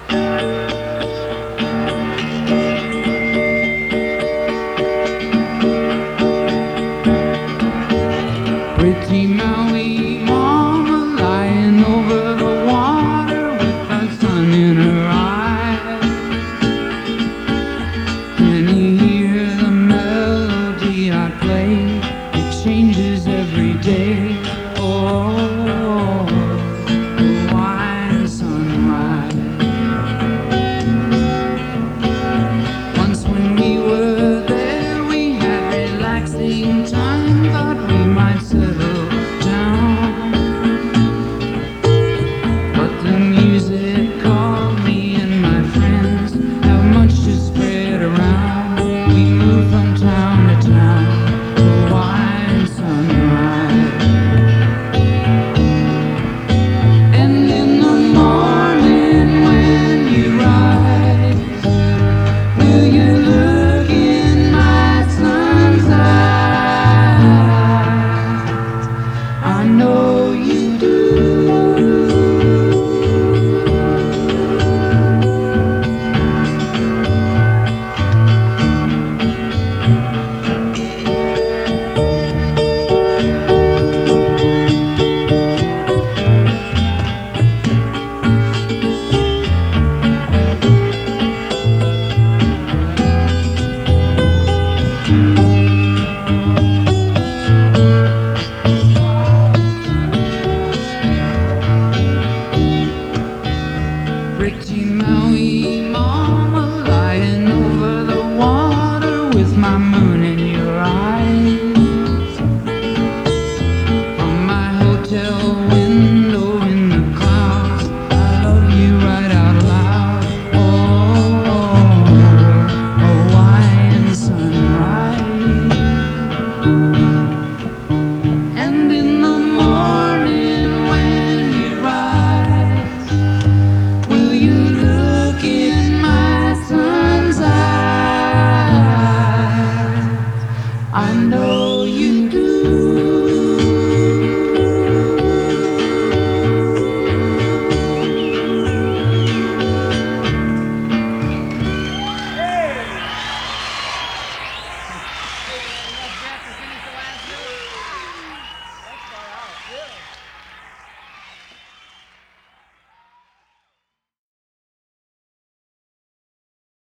Pretty Maui mama lying over the water with the sun in her eyes. Can you hear the melody I play? It changes every day. Oh, the wine sunrise. Once when we were there, we had relaxing time. Thought we might settle down, but the music called me and my friends have much to spread around. We moved from town to town to wine sunrise. And in the morning when you rise, will you look in my son's eyes? I know you do. Pretty Maui